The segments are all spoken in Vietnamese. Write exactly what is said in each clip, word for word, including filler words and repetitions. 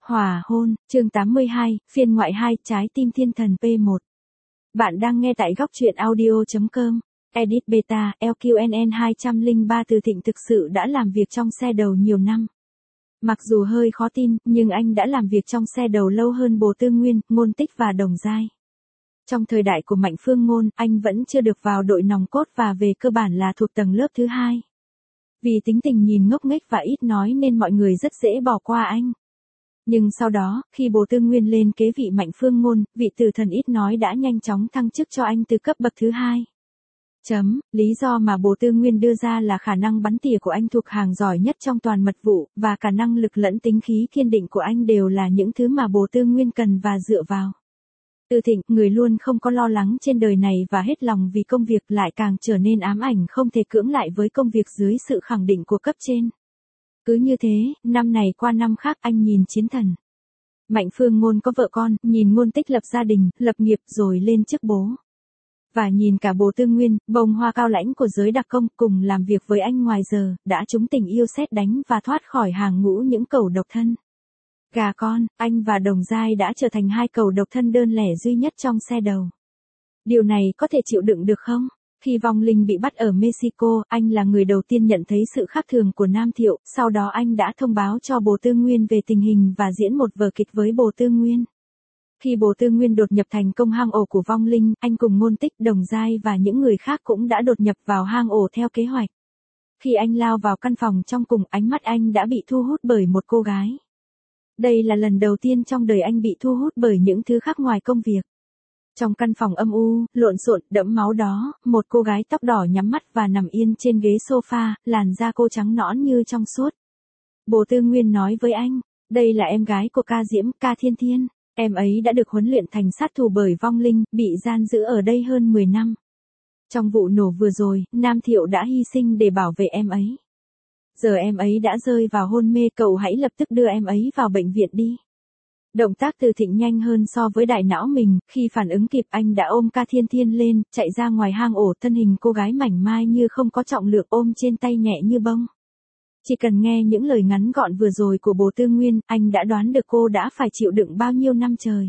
Hòa hôn, chương tám mươi hai, phiên ngoại hai, trái tim thiên thần P một. Bạn đang nghe tại góc truyện audio chấm com. Edit Beta, L Q N N hai không ba Từ Thịnh thực sự đã làm việc trong xe đầu nhiều năm. Mặc dù hơi khó tin, nhưng anh đã làm việc trong xe đầu lâu hơn Bồ Tư Nguyên, Ngôn Tích và Đồng Giai. Trong thời đại của Mạnh Phương Ngôn, anh vẫn chưa được vào đội nòng cốt và về cơ bản là thuộc tầng lớp thứ hai. Vì tính tình nhìn ngốc nghếch và ít nói nên mọi người rất dễ bỏ qua anh. Nhưng sau đó, khi Bồ Tư Nguyên lên kế vị Mạnh Phương Ngôn, vị tử thần ít nói đã nhanh chóng thăng chức cho anh từ cấp bậc thứ hai. Chấm, lý do mà Bồ Tư Nguyên đưa ra là khả năng bắn tỉa của anh thuộc hàng giỏi nhất trong toàn mật vụ, và cả năng lực lẫn tính khí kiên định của anh đều là những thứ mà Bồ Tư Nguyên cần và dựa vào. Từ Thịnh, người luôn không có lo lắng trên đời này và hết lòng vì công việc, lại càng trở nên ám ảnh không thể cưỡng lại với công việc dưới sự khẳng định của cấp trên. Cứ như thế, năm này qua năm khác anh nhìn chiến thần. Mạnh Phương Ngôn có vợ con, nhìn Ngôn Tích lập gia đình, lập nghiệp rồi lên chức bố. Và nhìn cả Bồ Tư Nguyên, bông hoa cao lãnh của giới đặc công cùng làm việc với anh ngoài giờ, đã trúng tình yêu sét đánh và thoát khỏi hàng ngũ những cẩu độc thân. Gà con, anh và Đồng Giai đã trở thành hai cẩu độc thân đơn lẻ duy nhất trong xe đầu. Điều này có thể chịu đựng được không? Khi vong linh bị bắt ở Mexico, anh là người đầu tiên nhận thấy sự khác thường của Nam Thiệu, sau đó anh đã thông báo cho Bồ Tư Nguyên về tình hình và diễn một vở kịch với Bồ Tư Nguyên. Khi Bồ Tư Nguyên đột nhập thành công hang ổ của vong linh, anh cùng Ngôn Tích, Đồng Giai và những người khác cũng đã đột nhập vào hang ổ theo kế hoạch. Khi anh lao vào căn phòng trong cùng, ánh mắt anh đã bị thu hút bởi một cô gái. Đây là lần đầu tiên trong đời anh bị thu hút bởi những thứ khác ngoài công việc. Trong căn phòng âm u, lộn xộn, đẫm máu đó, một cô gái tóc đỏ nhắm mắt và nằm yên trên ghế sofa, làn da cô trắng nõn như trong suốt. Bồ Tư Nguyên nói với anh, đây là em gái của Ca Diễm, Ca Thiên Thiên. Em ấy đã được huấn luyện thành sát thủ bởi vong linh, bị giam giữ ở đây hơn mười năm. Trong vụ nổ vừa rồi, Nam Thiệu đã hy sinh để bảo vệ em ấy. Giờ em ấy đã rơi vào hôn mê, cậu hãy lập tức đưa em ấy vào bệnh viện đi. Động tác Từ Thịnh nhanh hơn so với đại não mình, khi phản ứng kịp anh đã ôm Ca Thiên Thiên lên, chạy ra ngoài hang ổ, thân hình cô gái mảnh mai như không có trọng lượng ôm trên tay nhẹ như bông. Chỉ cần nghe những lời ngắn gọn vừa rồi của Bồ Tư Nguyên, anh đã đoán được cô đã phải chịu đựng bao nhiêu năm trời.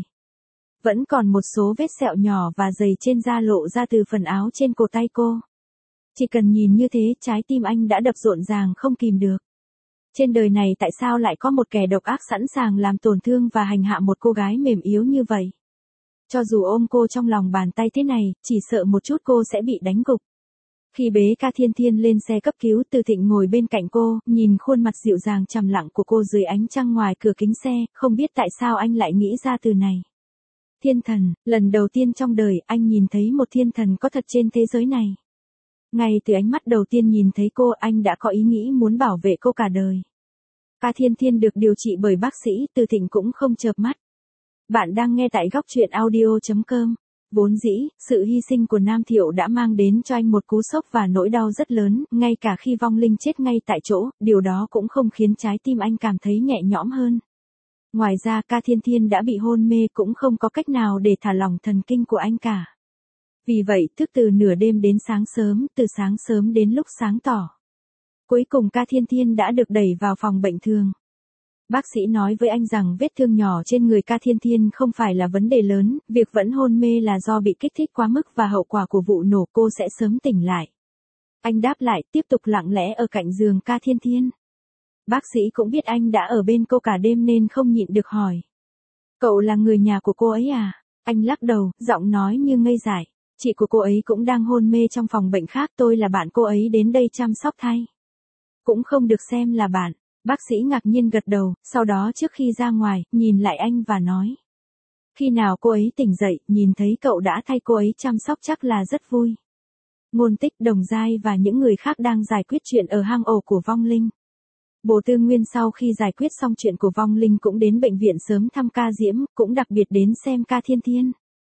Vẫn còn một số vết sẹo nhỏ và dày trên da lộ ra từ phần áo trên cổ tay cô. Chỉ cần nhìn như thế, trái tim anh đã đập rộn ràng không kìm được. Trên đời này tại sao lại có một kẻ độc ác sẵn sàng làm tổn thương và hành hạ một cô gái mềm yếu như vậy? Cho dù ôm cô trong lòng bàn tay thế này, chỉ sợ một chút cô sẽ bị đánh gục. Khi bế Ca Thiên Thiên lên xe cấp cứu, Từ Thịnh ngồi bên cạnh cô, nhìn khuôn mặt dịu dàng trầm lặng của cô dưới ánh trăng ngoài cửa kính xe, không biết tại sao anh lại nghĩ ra từ này. Thiên thần, lần đầu tiên trong đời anh nhìn thấy một thiên thần có thật trên thế giới này. Ngay từ ánh mắt đầu tiên nhìn thấy cô, anh đã có ý nghĩ muốn bảo vệ cô cả đời. Ca Thiên Thiên được điều trị bởi bác sĩ, Từ Thịnh cũng không chợp mắt. Bạn đang nghe tại góc truyện audio chấm com. Vốn dĩ, sự hy sinh của Nam Thiệu đã mang đến cho anh một cú sốc và nỗi đau rất lớn, ngay cả khi vong linh chết ngay tại chỗ, điều đó cũng không khiến trái tim anh cảm thấy nhẹ nhõm hơn. Ngoài ra, Ca Thiên Thiên đã bị hôn mê cũng không có cách nào để thả lỏng thần kinh của anh cả. Vì vậy, thức từ nửa đêm đến sáng sớm, từ sáng sớm đến lúc sáng tỏ. Cuối cùng Ca Thiên Thiên đã được đẩy vào phòng bệnh thường. Bác sĩ nói với anh rằng vết thương nhỏ trên người Ca Thiên Thiên không phải là vấn đề lớn, việc vẫn hôn mê là do bị kích thích quá mức và hậu quả của vụ nổ, cô sẽ sớm tỉnh lại. Anh đáp lại, tiếp tục lặng lẽ ở cạnh giường Ca Thiên Thiên. Bác sĩ cũng biết anh đã ở bên cô cả đêm nên không nhịn được hỏi. Cậu là người nhà của cô ấy à? Anh lắc đầu, giọng nói như ngây dại. Chị của cô ấy cũng đang hôn mê trong phòng bệnh khác, tôi là bạn cô ấy đến đây chăm sóc thay. Cũng không được xem là bạn. Bác sĩ ngạc nhiên gật đầu, sau đó trước khi ra ngoài, nhìn lại anh và nói. Khi nào cô ấy tỉnh dậy, nhìn thấy cậu đã thay cô ấy chăm sóc chắc là rất vui. Ngôn Tích, Đồng Giai và những người khác đang giải quyết chuyện ở hang ổ của vong linh. Bồ Tư Nguyên sau khi giải quyết xong chuyện của vong linh cũng đến bệnh viện sớm thăm Ca Diễm, cũng đặc biệt đến xem Ca Thiên Thiên.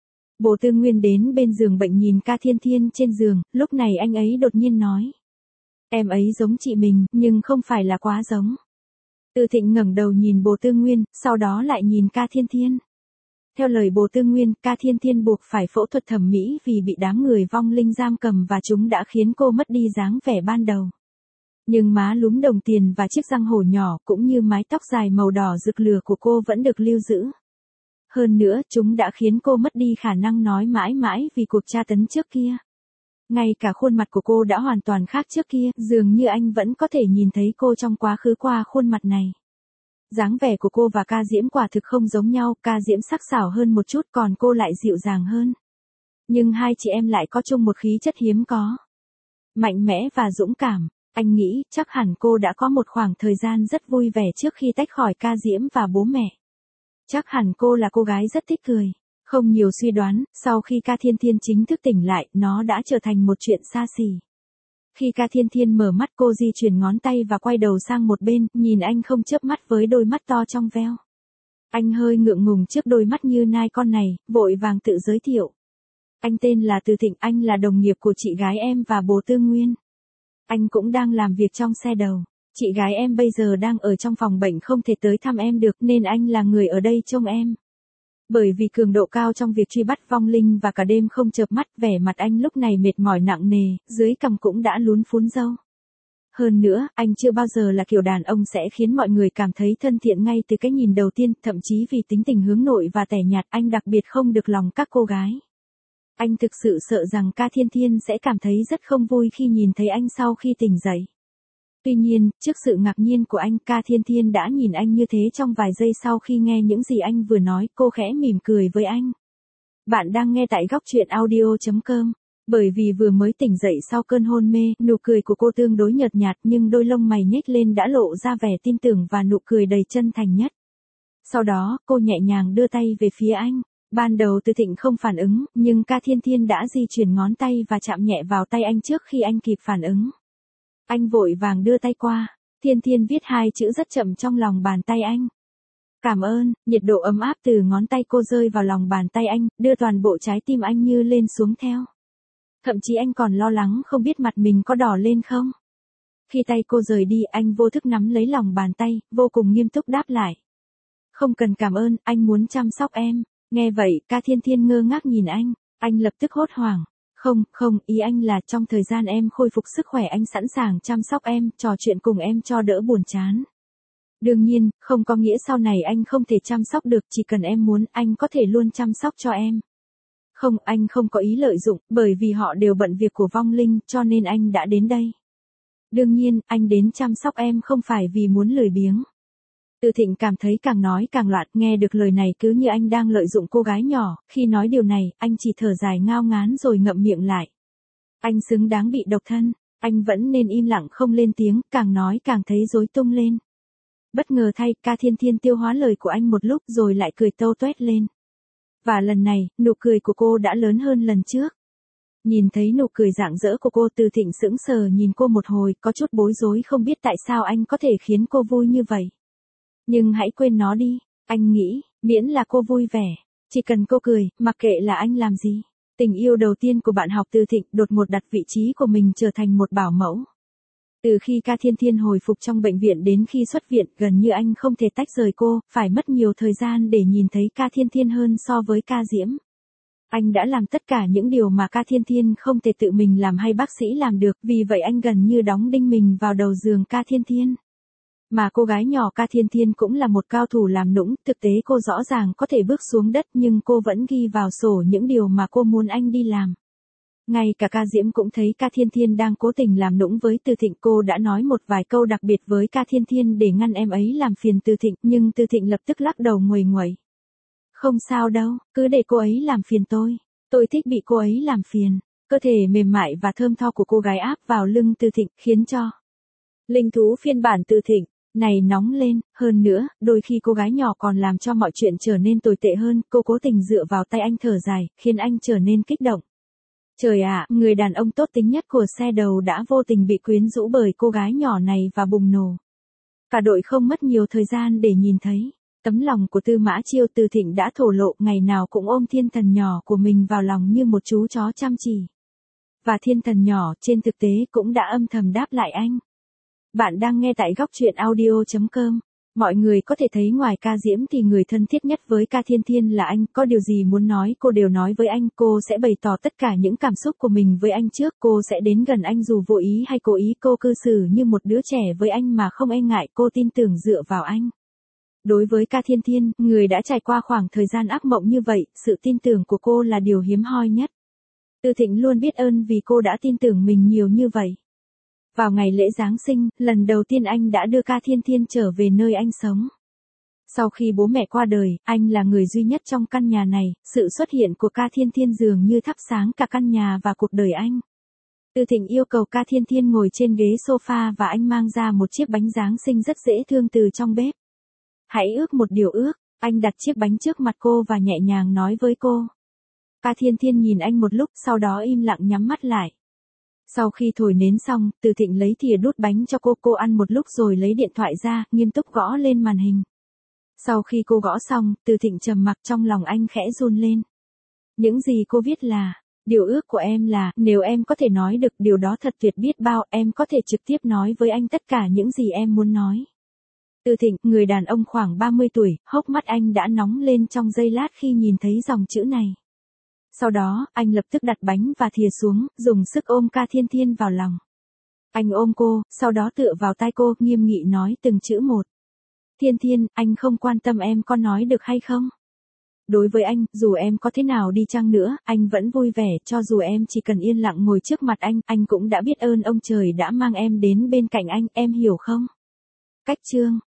Bồ Tư Nguyên đến bên giường bệnh nhìn Ca Thiên Thiên trên giường, lúc này anh ấy đột nhiên nói. Em ấy giống chị mình, nhưng không phải là quá giống. Từ Thịnh ngẩng đầu nhìn Bồ Tư Nguyên, sau đó lại nhìn Ca Thiên Thiên. Theo lời Bồ Tư Nguyên, Ca Thiên Thiên buộc phải phẫu thuật thẩm mỹ vì bị đám người vong linh giam cầm và chúng đã khiến cô mất đi dáng vẻ ban đầu. Nhưng má lúm đồng tiền và chiếc răng hổ nhỏ cũng như mái tóc dài màu đỏ rực lửa của cô vẫn được lưu giữ. Hơn nữa, chúng đã khiến cô mất đi khả năng nói mãi mãi vì cuộc tra tấn trước kia. Ngay cả khuôn mặt của cô đã hoàn toàn khác trước kia, dường như anh vẫn có thể nhìn thấy cô trong quá khứ qua khuôn mặt này. Dáng vẻ của cô và Ca Diễm quả thực không giống nhau, Ca Diễm sắc sảo hơn một chút còn cô lại dịu dàng hơn. Nhưng hai chị em lại có chung một khí chất hiếm có. Mạnh mẽ và dũng cảm. Anh nghĩ chắc hẳn cô đã có một khoảng thời gian rất vui vẻ trước khi tách khỏi Ca Diễm và bố mẹ. Chắc hẳn cô là cô gái rất thích cười. Không nhiều suy đoán, sau khi Ca Thiên Thiên chính thức tỉnh lại, nó đã trở thành một chuyện xa xỉ. Khi Ca Thiên Thiên mở mắt cô di chuyển ngón tay và quay đầu sang một bên, nhìn anh không chớp mắt với đôi mắt to trong veo. Anh hơi ngượng ngùng trước đôi mắt như nai con này, vội vàng tự giới thiệu. Anh tên là Từ Thịnh, anh là đồng nghiệp của chị gái em và bố Tư Nguyên. Anh cũng đang làm việc trong xe đầu. Chị gái em bây giờ đang ở trong phòng bệnh không thể tới thăm em được nên anh là người ở đây trông em. Bởi vì cường độ cao trong việc truy bắt vong linh và cả đêm không chợp mắt, vẻ mặt anh lúc này mệt mỏi nặng nề, dưới cằm cũng đã lún phún râu. Hơn nữa, anh chưa bao giờ là kiểu đàn ông sẽ khiến mọi người cảm thấy thân thiện ngay từ cái nhìn đầu tiên, thậm chí vì tính tình hướng nội và tẻ nhạt anh đặc biệt không được lòng các cô gái. Anh thực sự sợ rằng Ca Thiên Thiên sẽ cảm thấy rất không vui khi nhìn thấy anh sau khi tỉnh dậy. Tuy nhiên, trước sự ngạc nhiên của anh, Ca Thiên Thiên đã nhìn anh như thế trong vài giây sau khi nghe những gì anh vừa nói, cô khẽ mỉm cười với anh. Bạn đang nghe tại góc truyện audio chấm com. Bởi vì vừa mới tỉnh dậy sau cơn hôn mê, nụ cười của cô tương đối nhợt nhạt nhưng đôi lông mày nhếch lên đã lộ ra vẻ tin tưởng và nụ cười đầy chân thành nhất. Sau đó, cô nhẹ nhàng đưa tay về phía anh. Ban đầu Từ Thịnh không phản ứng, nhưng Ca Thiên Thiên đã di chuyển ngón tay và chạm nhẹ vào tay anh trước khi anh kịp phản ứng. Anh vội vàng đưa tay qua, Thiên Thiên viết hai chữ rất chậm trong lòng bàn tay anh. Cảm ơn, nhiệt độ ấm áp từ ngón tay cô rơi vào lòng bàn tay anh, đưa toàn bộ trái tim anh như lên xuống theo. Thậm chí anh còn lo lắng không biết mặt mình có đỏ lên không. Khi tay cô rời đi, anh vô thức nắm lấy lòng bàn tay, vô cùng nghiêm túc đáp lại. Không cần cảm ơn, anh muốn chăm sóc em. Nghe vậy, Ca Thiên Thiên ngơ ngác nhìn anh, anh lập tức hốt hoảng. Không, không, ý anh là trong thời gian em khôi phục sức khỏe anh sẵn sàng chăm sóc em, trò chuyện cùng em cho đỡ buồn chán. Đương nhiên, không có nghĩa sau này anh không thể chăm sóc được, chỉ cần em muốn, anh có thể luôn chăm sóc cho em. Không, anh không có ý lợi dụng, bởi vì họ đều bận việc của vong linh, cho nên anh đã đến đây. Đương nhiên, anh đến chăm sóc em không phải vì muốn lười biếng. Từ Thịnh cảm thấy càng nói càng loạn, nghe được lời này cứ như anh đang lợi dụng cô gái nhỏ, khi nói điều này, anh chỉ thở dài ngao ngán rồi ngậm miệng lại. Anh xứng đáng bị độc thân, anh vẫn nên im lặng không lên tiếng, càng nói càng thấy rối tung lên. Bất ngờ thay, Ca Thiên Thiên tiêu hóa lời của anh một lúc rồi lại cười tâu toét lên. Và lần này, nụ cười của cô đã lớn hơn lần trước. Nhìn thấy nụ cười rạng rỡ của cô, Từ Thịnh sững sờ nhìn cô một hồi, có chút bối rối không biết tại sao anh có thể khiến cô vui như vậy. Nhưng hãy quên nó đi, anh nghĩ, miễn là cô vui vẻ, chỉ cần cô cười, mặc kệ là anh làm gì. Tình yêu đầu tiên của bạn học Từ Thịnh đột ngột đặt vị trí của mình trở thành một bảo mẫu. Từ khi Ca Thiên Thiên hồi phục trong bệnh viện đến khi xuất viện, gần như anh không thể tách rời cô, phải mất nhiều thời gian để nhìn thấy Ca Thiên Thiên hơn so với Ca Diễm. Anh đã làm tất cả những điều mà Ca Thiên Thiên không thể tự mình làm hay bác sĩ làm được, vì vậy anh gần như đóng đinh mình vào đầu giường Ca Thiên Thiên. Mà cô gái nhỏ Ca Thiên Thiên cũng là một cao thủ làm nũng, thực tế cô rõ ràng có thể bước xuống đất nhưng cô vẫn ghi vào sổ những điều mà cô muốn anh đi làm. Ngay cả Ca Diễm cũng thấy Ca Thiên Thiên đang cố tình làm nũng với Từ Thịnh, cô đã nói một vài câu đặc biệt với Ca Thiên Thiên để ngăn em ấy làm phiền Từ Thịnh, nhưng Từ Thịnh lập tức lắc đầu nguầy nguẩy. Không sao đâu, cứ để cô ấy làm phiền tôi, tôi thích bị cô ấy làm phiền. Cơ thể mềm mại và thơm tho của cô gái áp vào lưng Từ Thịnh khiến cho linh thú phiên bản Từ Thịnh này nóng lên, hơn nữa, đôi khi cô gái nhỏ còn làm cho mọi chuyện trở nên tồi tệ hơn, cô cố tình dựa vào tay anh thở dài, khiến anh trở nên kích động. Trời ạ, người đàn ông tốt tính nhất của xe đầu đã vô tình bị quyến rũ bởi cô gái nhỏ này và bùng nổ. Cả đội không mất nhiều thời gian để nhìn thấy tấm lòng của Tư Mã Chiêu. Từ Thịnh đã thổ lộ, ngày nào cũng ôm thiên thần nhỏ của mình vào lòng như một chú chó chăm chỉ. Và thiên thần nhỏ trên thực tế cũng đã âm thầm đáp lại anh. Bạn đang nghe tại góc truyện audio chấm com. Mọi người có thể thấy ngoài ca Diễm thì người thân thiết nhất với ca Thiên Thiên là anh, có điều gì muốn nói cô đều nói với anh, cô sẽ bày tỏ tất cả những cảm xúc của mình với anh trước, cô sẽ đến gần anh dù vô ý hay cố ý, cô cư xử như một đứa trẻ với anh mà không e ngại, cô tin tưởng dựa vào anh. Đối với ca Thiên Thiên, người đã trải qua khoảng thời gian ác mộng như vậy, sự tin tưởng của cô là điều hiếm hoi nhất. Từ Thịnh luôn biết ơn vì cô đã tin tưởng mình nhiều như vậy. Vào ngày lễ Giáng sinh, lần đầu tiên anh đã đưa ca Thiên Thiên trở về nơi anh sống. Sau khi bố mẹ qua đời, anh là người duy nhất trong căn nhà này, sự xuất hiện của ca Thiên Thiên dường như thắp sáng cả căn nhà và cuộc đời anh. Từ Thịnh yêu cầu ca Thiên Thiên ngồi trên ghế sofa và anh mang ra một chiếc bánh Giáng sinh rất dễ thương từ trong bếp. Hãy ước một điều ước, anh đặt chiếc bánh trước mặt cô và nhẹ nhàng nói với cô. Ca Thiên Thiên nhìn anh một lúc, sau đó im lặng nhắm mắt lại. Sau khi thổi nến xong, Từ Thịnh lấy thìa đút bánh cho cô, cô ăn một lúc rồi lấy điện thoại ra, nghiêm túc gõ lên màn hình. Sau khi cô gõ xong, Từ Thịnh trầm mặc, trong lòng anh khẽ run lên. Những gì cô viết là, điều ước của em là, nếu em có thể nói được điều đó thật tuyệt biết bao, em có thể trực tiếp nói với anh tất cả những gì em muốn nói. Từ Thịnh, người đàn ông khoảng ba mươi tuổi, hốc mắt anh đã nóng lên trong giây lát khi nhìn thấy dòng chữ này. Sau đó, anh lập tức đặt bánh và thìa xuống, dùng sức ôm ca Thiên Thiên vào lòng. Anh ôm cô, sau đó tựa vào tai cô, nghiêm nghị nói từng chữ một. Thiên Thiên, anh không quan tâm em có nói được hay không. Đối với anh, dù em có thế nào đi chăng nữa, anh vẫn vui vẻ, cho dù em chỉ cần yên lặng ngồi trước mặt anh, anh cũng đã biết ơn ông trời đã mang em đến bên cạnh anh, em hiểu không? Cách chương